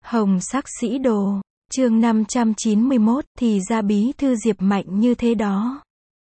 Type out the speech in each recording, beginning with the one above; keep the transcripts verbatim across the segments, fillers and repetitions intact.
Hồng sắc sĩ đồ, chương năm trăm chín mươi mốt, thì ra bí thư Diệp mạnh như thế đó.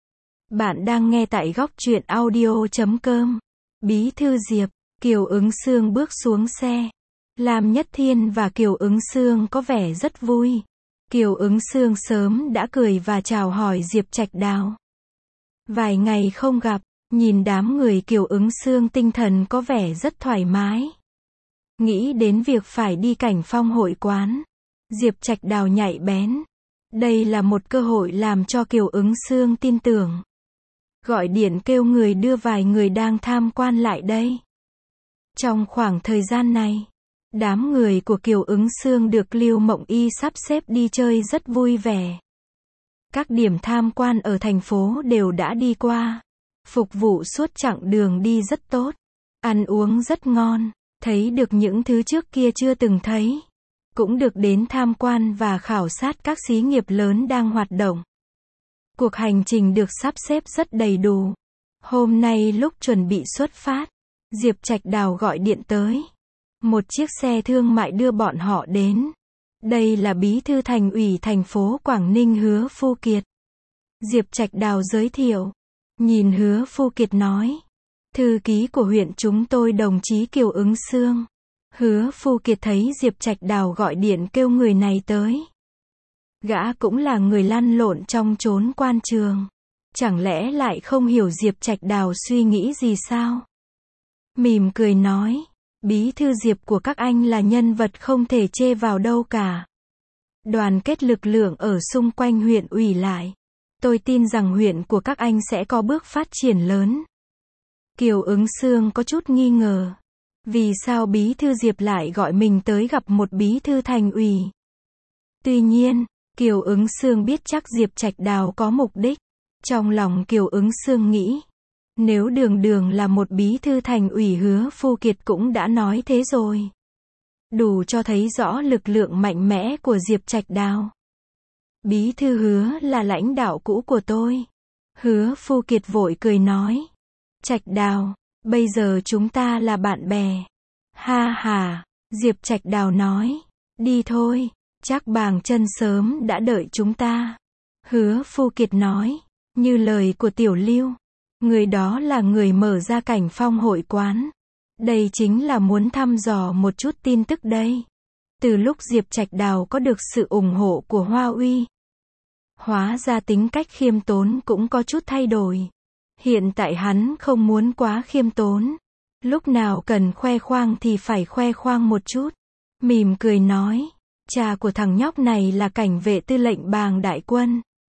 Bạn đang nghe tại góc truyện audio chấm com. Bí thư Diệp, Kiều Ứng Xương bước xuống xe. Lam Nhất Thiên và Kiều Ứng Xương có vẻ rất vui. Kiều Ứng Xương sớm đã cười và chào hỏi Diệp Trạch Đào. Vài ngày không gặp, nhìn đám người Kiều Ứng Xương tinh thần có vẻ rất thoải mái. Nghĩ đến việc phải đi Cảnh Phong hội quán, Diệp Trạch Đào nhạy bén. Đây là một cơ hội làm cho Kiều Ứng Xương tin tưởng. Gọi điện kêu người đưa vài người đang tham quan lại đây. Trong khoảng thời gian này, đám người của Kiều Ứng Xương được Lưu Mộng Y sắp xếp đi chơi rất vui vẻ. Các điểm tham quan ở thành phố đều đã đi qua. Phục vụ suốt chặng đường đi rất tốt. Ăn uống rất ngon. Thấy được những thứ trước kia chưa từng thấy. Cũng được đến tham quan và khảo sát các xí nghiệp lớn đang hoạt động. Cuộc hành trình được sắp xếp rất đầy đủ. Hôm nay lúc chuẩn bị xuất phát, Diệp Trạch Đào gọi điện tới. Một chiếc xe thương mại đưa bọn họ đến. Đây là bí thư thành ủy thành phố Quảng Ninh Hứa Phu Kiệt. Diệp Trạch Đào giới thiệu. Nhìn Hứa Phu Kiệt nói. Thư ký của huyện chúng tôi đồng chí Kiều Ứng Xương. Hứa Phu Kiệt thấy Diệp Trạch Đào gọi điện kêu người này tới. Gã cũng là người lăn lộn trong chốn quan trường. Chẳng lẽ lại không hiểu Diệp Trạch Đào suy nghĩ gì sao? Mỉm cười nói. Bí thư Diệp của các anh là nhân vật không thể chê vào đâu cả. Đoàn kết lực lượng ở xung quanh huyện ủy lại. Tôi tin rằng huyện của các anh sẽ có bước phát triển lớn. Kiều Ứng Xương có chút nghi ngờ. Vì sao bí thư Diệp lại gọi mình tới gặp một bí thư thành ủy? Tuy nhiên, Kiều Ứng Xương biết chắc Diệp Trạch Đào có mục đích. Trong lòng Kiều Ứng Xương nghĩ. Nếu đường đường là một bí thư thành ủy Hứa Phu Kiệt cũng đã nói thế rồi. Đủ cho thấy rõ lực lượng mạnh mẽ của Diệp Trạch Đào. Bí thư Hứa là lãnh đạo cũ của tôi. Hứa Phu Kiệt vội cười nói. Trạch Đào, bây giờ chúng ta là bạn bè. Ha ha, Diệp Trạch Đào nói. Đi thôi, chắc Bàng Chân sớm đã đợi chúng ta. Hứa Phu Kiệt nói. Như lời của Tiểu Lưu. Người đó là người mở ra Cảnh Phong hội quán. Đây chính là muốn thăm dò một chút tin tức đây. Từ lúc Diệp Trạch Đào có được sự ủng hộ của Hoa Uy. Hóa ra tính cách khiêm tốn cũng có chút thay đổi. Hiện tại hắn không muốn quá khiêm tốn. Lúc nào cần khoe khoang thì phải khoe khoang một chút. Mỉm cười nói. Cha của thằng nhóc này là cảnh vệ tư lệnh Bàng Đại Quân.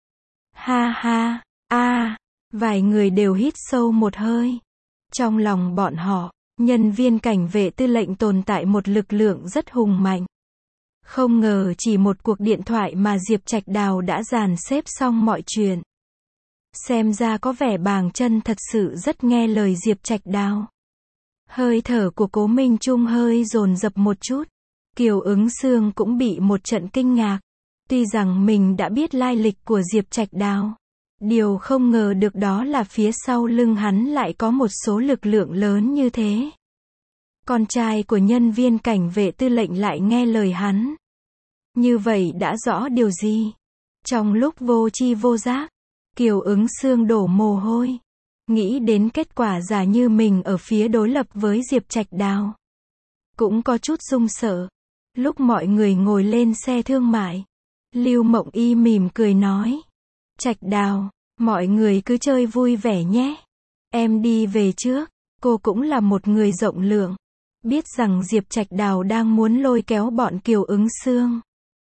Ha ha, a, vài người đều hít sâu một hơi. Trong lòng bọn họ, nhân viên cảnh vệ tư lệnh tồn tại một lực lượng rất hùng mạnh. Không ngờ chỉ một cuộc điện thoại mà Diệp Trạch Đào đã dàn xếp xong mọi chuyện. Xem ra có vẻ Bàng Chân thật sự rất nghe lời Diệp Trạch Đào. Hơi thở của Cố Minh Trung hơi dồn dập một chút. Kiều Ứng Xương cũng bị một trận kinh ngạc. Tuy rằng mình đã biết lai lịch của Diệp Trạch Đào. Điều không ngờ được đó là phía sau lưng hắn lại có một số lực lượng lớn như thế. Con trai của nhân viên cảnh vệ tư lệnh lại nghe lời hắn. Như vậy đã rõ điều gì? Trong lúc vô tri vô giác, Kiều Ứng Xương đổ mồ hôi. Nghĩ đến kết quả giả như mình ở phía đối lập với Diệp Trạch Đào. Cũng có chút run sợ. Lúc mọi người ngồi lên xe thương mại, Lưu Mộng Y mỉm cười nói. Trạch Đào, mọi người cứ chơi vui vẻ nhé. Em đi về trước. Cô cũng là một người rộng lượng. Biết rằng Diệp Trạch Đào đang muốn lôi kéo bọn Kiều Ứng Xương.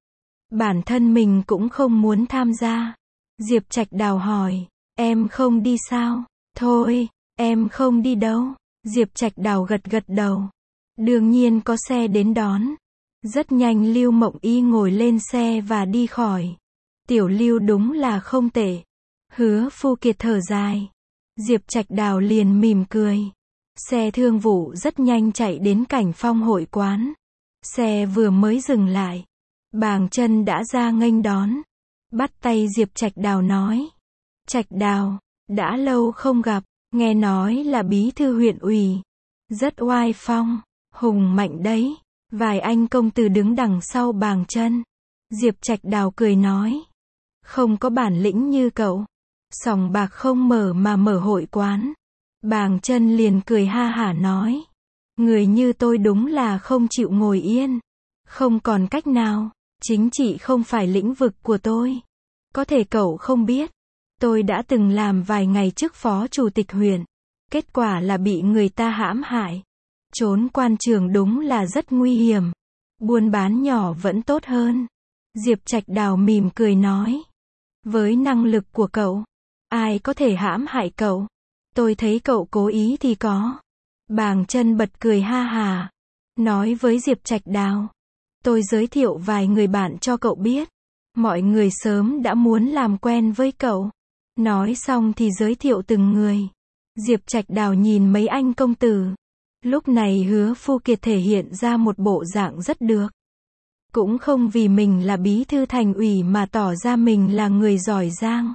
Bản thân mình cũng không muốn tham gia. Diệp Trạch Đào hỏi. Em không đi sao? Thôi, em không đi đâu. Diệp Trạch Đào gật gật đầu. Đương nhiên có xe đến đón. Rất nhanh Lưu Mộng Y ngồi lên xe và đi khỏi. Tiểu Lưu đúng là không tệ. Hứa Phu Kiệt thở dài. Diệp Trạch Đào liền mỉm cười. Xe thương vụ rất nhanh chạy đến Cảnh Phong hội quán. Xe vừa mới dừng lại. Bàng Chân đã ra nghênh đón. Bắt tay Diệp Trạch Đào nói. Trạch Đào, đã lâu không gặp. Nghe nói là bí thư huyện ủy. Rất oai phong, hùng mạnh đấy. Vài anh công tử đứng đằng sau Bàng Chân. Diệp Trạch Đào cười nói. Không có bản lĩnh như cậu. Sòng bạc không mở mà mở hội quán. Bàng Chân liền cười ha hả nói. Người như tôi đúng là không chịu ngồi yên. Không còn cách nào. Chính trị không phải lĩnh vực của tôi. Có thể cậu không biết. Tôi đã từng làm vài ngày trước phó chủ tịch huyện. Kết quả là bị người ta hãm hại. Trốn quan trường đúng là rất nguy hiểm. Buôn bán nhỏ vẫn tốt hơn. Diệp Trạch Đào mỉm cười nói. Với năng lực của cậu, ai có thể hãm hại cậu? Tôi thấy cậu cố ý thì có. Bàng Chân bật cười ha hà. Nói với Diệp Trạch Đào. Tôi giới thiệu vài người bạn cho cậu biết. Mọi người sớm đã muốn làm quen với cậu. Nói xong thì giới thiệu từng người. Diệp Trạch Đào nhìn mấy anh công tử. Lúc này Hứa Phu Kiệt thể hiện ra một bộ dạng rất được. Cũng không vì mình là bí thư thành ủy mà tỏ ra mình là người giỏi giang.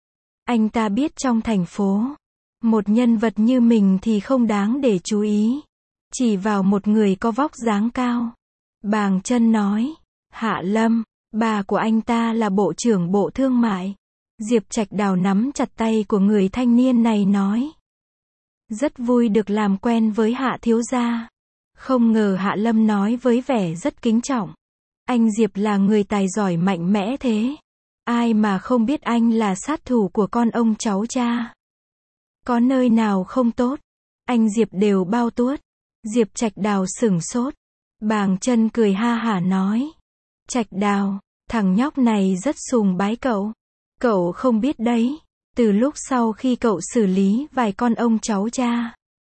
Anh ta biết trong thành phố, một nhân vật như mình thì không đáng để chú ý. Chỉ vào một người có vóc dáng cao. Bàng Chân nói. Hạ Lâm, bà của anh ta là Bộ trưởng Bộ Thương mại. Diệp Trạch Đào nắm chặt tay của người thanh niên này nói. Rất vui được làm quen với Hạ thiếu gia. Không ngờ Hạ Lâm nói với vẻ rất kính trọng. Anh Diệp là người tài giỏi mạnh mẽ thế. Ai mà không biết anh là sát thủ của con ông cháu cha. Có nơi nào không tốt, anh Diệp đều bao tuốt. Diệp Trạch Đào sửng sốt. Bàng Chân cười ha hả nói. Trạch Đào, thằng nhóc này rất sùng bái cậu. Cậu không biết đấy. Từ lúc sau khi cậu xử lý vài con ông cháu cha,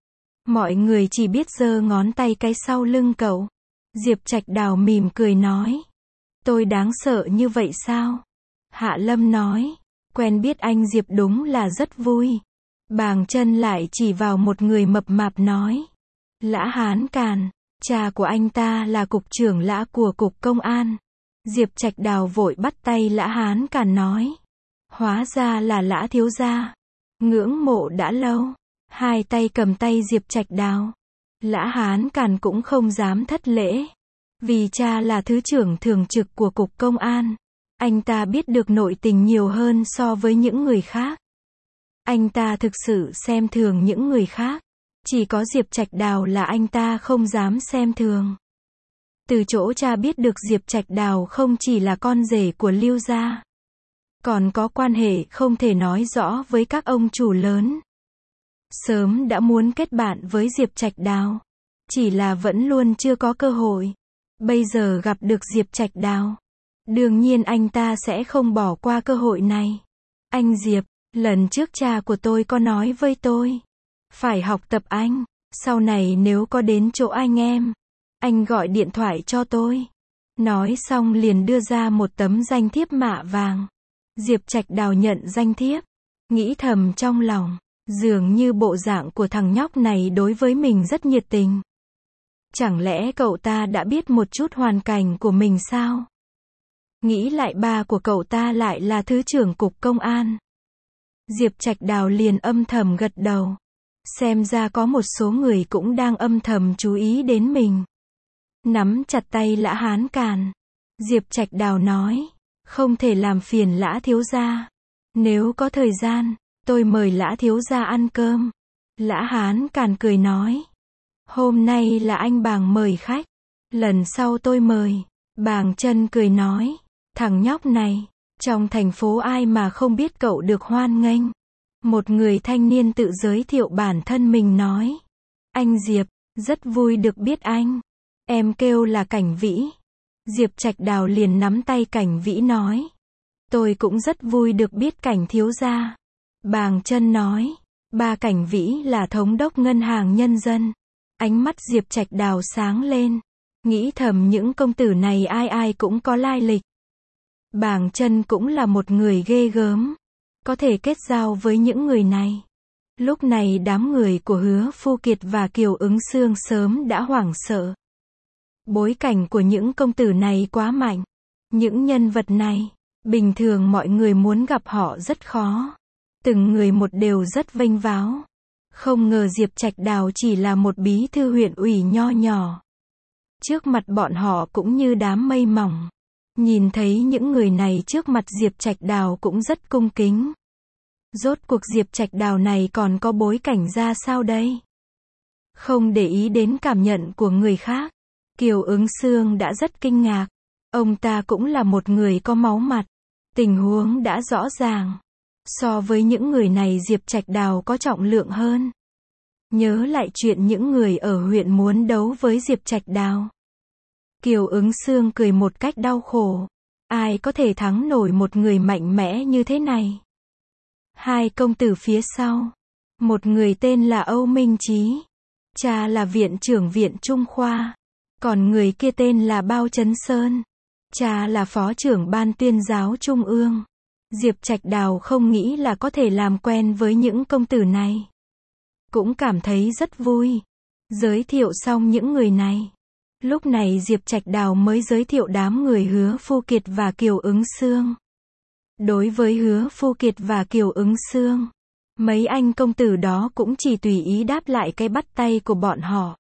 mọi người chỉ biết giơ ngón tay cái sau lưng cậu. Diệp Trạch Đào mỉm cười nói. Tôi đáng sợ như vậy sao? Hạ Lâm nói. Quen biết anh Diệp đúng là rất vui. Bàng Chân lại chỉ vào một người mập mạp nói. Lã Hán Càn, cha của anh ta là cục trưởng Lã của cục công an. Diệp Trạch Đào vội bắt tay Lã Hán Càn nói. Hóa ra là Lã thiếu gia. Ngưỡng mộ đã lâu. Hai tay cầm tay Diệp Trạch Đào. Lã Hán Càn cũng không dám thất lễ. Vì cha là thứ trưởng thường trực của cục công an. Anh ta biết được nội tình nhiều hơn so với những người khác. Anh ta thực sự xem thường những người khác. Chỉ có Diệp Trạch Đào là anh ta không dám xem thường. Từ chỗ cha biết được Diệp Trạch Đào không chỉ là con rể của Lưu gia, còn có quan hệ không thể nói rõ với các ông chủ lớn. Sớm đã muốn kết bạn với Diệp Trạch Đào. Chỉ là vẫn luôn chưa có cơ hội. Bây giờ gặp được Diệp Trạch Đào. Đương nhiên anh ta sẽ không bỏ qua cơ hội này. Anh Diệp, lần trước cha của tôi có nói với tôi. Phải học tập anh. Sau này nếu có đến chỗ anh em, anh gọi điện thoại cho tôi. Nói xong liền đưa ra một tấm danh thiếp mạ vàng. Diệp Trạch Đào nhận danh thiếp. Nghĩ thầm trong lòng. Dường như bộ dạng của thằng nhóc này đối với mình rất nhiệt tình. Chẳng lẽ cậu ta đã biết một chút hoàn cảnh của mình sao? Nghĩ lại ba của cậu ta lại là thứ trưởng cục công an. Diệp Trạch Đào liền âm thầm gật đầu. Xem ra có một số người cũng đang âm thầm chú ý đến mình. Nắm chặt tay Lã Hán Càn. Diệp Trạch Đào nói. Không thể làm phiền Lã thiếu gia. Nếu có thời gian, tôi mời Lã thiếu gia ăn cơm. Lã Hán Càn cười nói. Hôm nay là anh Bàng mời khách. Lần sau tôi mời. Bàng Chân cười nói. Thằng nhóc này, trong thành phố ai mà không biết cậu được hoan nghênh. Một người thanh niên tự giới thiệu bản thân mình nói. Anh Diệp, rất vui được biết anh. Em kêu là Cảnh Vĩ. Diệp Trạch Đào liền nắm tay Cảnh Vĩ nói. Tôi cũng rất vui được biết Cảnh thiếu gia. Bàng Chân nói. Ba Cảnh Vĩ là thống đốc ngân hàng nhân dân. Ánh mắt Diệp Trạch Đào sáng lên. Nghĩ thầm những công tử này ai ai cũng có lai lịch. Bàng Chân cũng là một người ghê gớm. Có thể kết giao với những người này. Lúc này đám người của Hứa Phu Kiệt và Kiều Ứng Xương sớm đã hoảng sợ. Bối cảnh của những công tử này quá mạnh. Những nhân vật này, bình thường mọi người muốn gặp họ rất khó. Từng người một đều rất vênh váo. Không ngờ Diệp Trạch Đào chỉ là một bí thư huyện ủy nho nhỏ. Trước mặt bọn họ cũng như đám mây mỏng. Nhìn thấy những người này trước mặt Diệp Trạch Đào cũng rất cung kính. Rốt cuộc Diệp Trạch Đào này còn có bối cảnh ra sao đây? Không để ý đến cảm nhận của người khác, Kiều Ứng Xương đã rất kinh ngạc. Ông ta cũng là một người có máu mặt. Tình huống đã rõ ràng. So với những người này Diệp Trạch Đào có trọng lượng hơn. Nhớ lại chuyện những người ở huyện muốn đấu với Diệp Trạch Đào. Kiều Ứng Xương cười một cách đau khổ. Ai có thể thắng nổi một người mạnh mẽ như thế này? Hai công tử phía sau. Một người tên là Âu Minh Chí. Cha là viện trưởng viện Trung Khoa. Còn người kia tên là Bao Chấn Sơn. Cha là phó trưởng ban tuyên giáo Trung ương. Diệp Trạch Đào không nghĩ là có thể làm quen với những công tử này. Cũng cảm thấy rất vui. Giới thiệu xong những người này. Lúc này Diệp Trạch Đào mới giới thiệu đám người Hứa Phu Kiệt và Kiều Ứng Xương. Đối với Hứa Phu Kiệt và Kiều Ứng Xương, mấy anh công tử đó cũng chỉ tùy ý đáp lại cái bắt tay của bọn họ.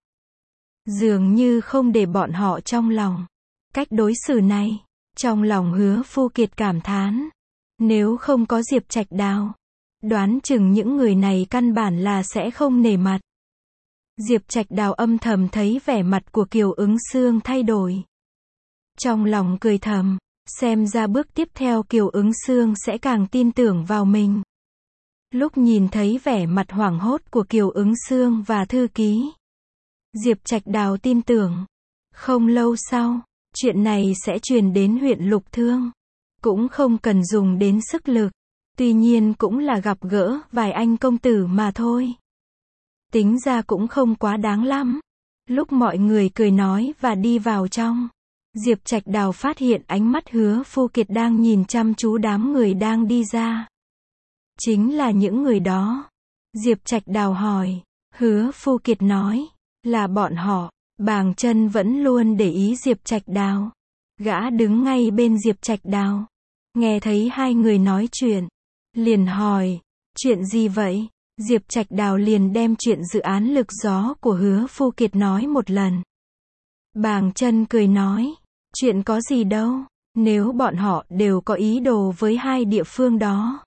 Dường như không để bọn họ trong lòng. Cách đối xử này, trong lòng Hứa Phu Kiệt cảm thán. Nếu không có Diệp Trạch Đào, đoán chừng những người này căn bản là sẽ không nể mặt. Diệp Trạch Đào âm thầm thấy vẻ mặt của Kiều Ứng Xương thay đổi. Trong lòng cười thầm, xem ra bước tiếp theo Kiều Ứng Xương sẽ càng tin tưởng vào mình. Lúc nhìn thấy vẻ mặt hoảng hốt của Kiều Ứng Xương và thư ký, Diệp Trạch Đào tin tưởng. Không lâu sau, chuyện này sẽ truyền đến huyện Lục Thương. Cũng không cần dùng đến sức lực. Tuy nhiên cũng là gặp gỡ vài anh công tử mà thôi. Tính ra cũng không quá đáng lắm. Lúc mọi người cười nói và đi vào trong, Diệp Trạch Đào phát hiện ánh mắt Hứa Phu Kiệt đang nhìn chăm chú đám người đang đi ra. Chính là những người đó. Diệp Trạch Đào hỏi. Hứa Phu Kiệt nói, là bọn họ. Bàng Chân vẫn luôn để ý Diệp Trạch Đào. Gã đứng ngay bên Diệp Trạch Đào. Nghe thấy hai người nói chuyện, liền hỏi, chuyện gì vậy? Diệp Trạch Đào liền đem chuyện dự án lực gió của Hứa Phu Kiệt nói một lần. Bàng Chân cười nói, chuyện có gì đâu, nếu bọn họ đều có ý đồ với hai địa phương đó.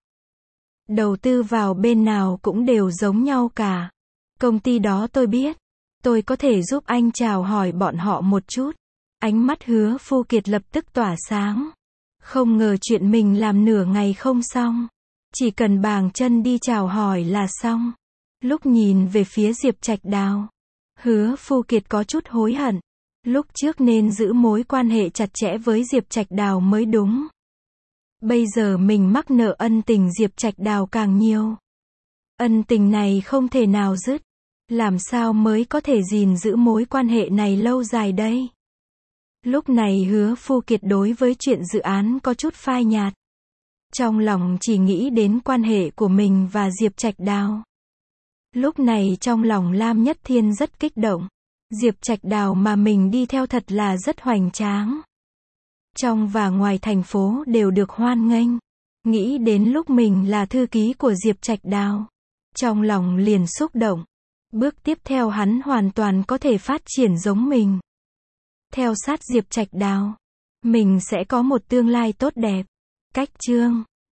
Đầu tư vào bên nào cũng đều giống nhau cả. Công ty đó tôi biết, tôi có thể giúp anh chào hỏi bọn họ một chút. Ánh mắt Hứa Phu Kiệt lập tức tỏa sáng. Không ngờ chuyện mình làm nửa ngày không xong. Chỉ cần Bàng Chân đi chào hỏi là xong. Lúc nhìn về phía Diệp Trạch Đào, Hứa Phu Kiệt có chút hối hận. Lúc trước nên giữ mối quan hệ chặt chẽ với Diệp Trạch Đào mới đúng. Bây giờ mình mắc nợ ân tình Diệp Trạch Đào càng nhiều. Ân tình này không thể nào dứt. Làm sao mới có thể gìn giữ mối quan hệ này lâu dài đây? Lúc này Hứa Phu Kiệt đối với chuyện dự án có chút phai nhạt. Trong lòng chỉ nghĩ đến quan hệ của mình và Diệp Trạch Đào. Lúc này trong lòng Lam Nhất Thiên rất kích động. Diệp Trạch Đào mà mình đi theo thật là rất hoành tráng. Trong và ngoài thành phố đều được hoan nghênh. Nghĩ đến lúc mình là thư ký của Diệp Trạch Đào, trong lòng liền xúc động. Bước tiếp theo hắn hoàn toàn có thể phát triển giống mình. Theo sát Diệp Trạch Đào, mình sẽ có một tương lai tốt đẹp. Cách chương